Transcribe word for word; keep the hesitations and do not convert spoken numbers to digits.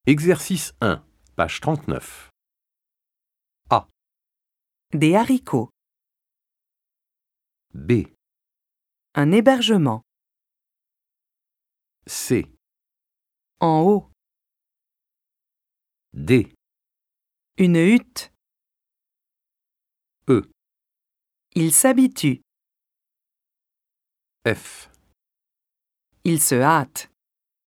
Exercice un, page trente-neuf. Des haricots. B, Un hébergement. C, En haut. D, Une hutte. E, Il s'habitue. F. Il se hâte.